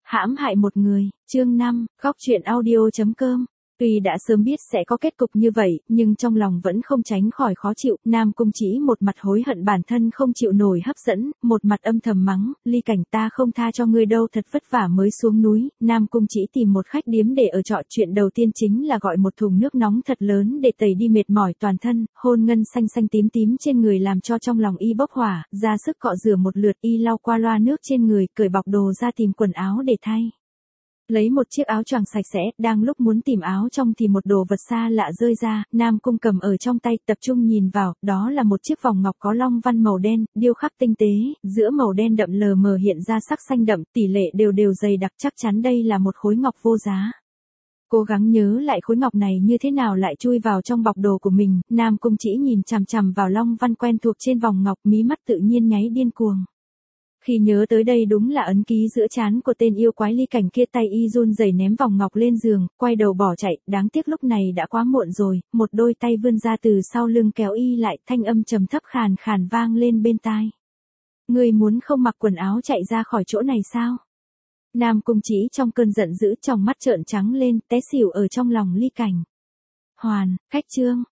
Hãm hại một người, chương 5, góc truyện audio.com. Tuy đã sớm biết sẽ có kết cục như vậy, nhưng trong lòng vẫn không tránh khỏi khó chịu, Nam Cung Chỉ một mặt hối hận bản thân không chịu nổi hấp dẫn, một mặt âm thầm mắng, Ly Cảnh ta không tha cho ngươi đâu, thật vất vả mới xuống núi. Nam Cung Chỉ tìm một khách điếm để ở trọ, chuyện đầu tiên chính là gọi một thùng nước nóng thật lớn để tẩy đi mệt mỏi toàn thân, hôn ngân xanh xanh tím tím trên người làm cho trong lòng y bốc hỏa, ra sức cọ rửa một lượt, y lau qua loa nước trên người, cởi bọc đồ ra tìm quần áo để thay. Lấy một chiếc áo choàng sạch sẽ, đang lúc muốn tìm áo trong thì một đồ vật xa lạ rơi ra, Nam Cung cầm ở trong tay, tập trung nhìn vào, đó là một chiếc vòng ngọc có long văn màu đen, điêu khắc tinh tế, giữa màu đen đậm lờ mờ hiện ra sắc xanh đậm, tỷ lệ đều đều dày đặc, chắc chắn đây là một khối ngọc vô giá. Cố gắng nhớ lại khối ngọc này như thế nào lại chui vào trong bọc đồ của mình, Nam Cung Chỉ nhìn chằm chằm vào long văn quen thuộc trên vòng ngọc, mí mắt tự nhiên nháy điên cuồng. Khi nhớ tới đây đúng là ấn ký giữa trán của tên yêu quái Ly Cảnh kia, tay y run rẩy ném vòng ngọc lên giường, quay đầu bỏ chạy, đáng tiếc lúc này đã quá muộn rồi, một đôi tay vươn ra từ sau lưng kéo y lại, thanh âm trầm thấp khàn khàn vang lên bên tai. Ngươi muốn không mặc quần áo chạy ra khỏi chỗ này sao? Nam Cung Chỉ trong cơn giận dữ, trong mắt trợn trắng lên, té xỉu ở trong lòng Ly Cảnh. Hoàn, khách trương.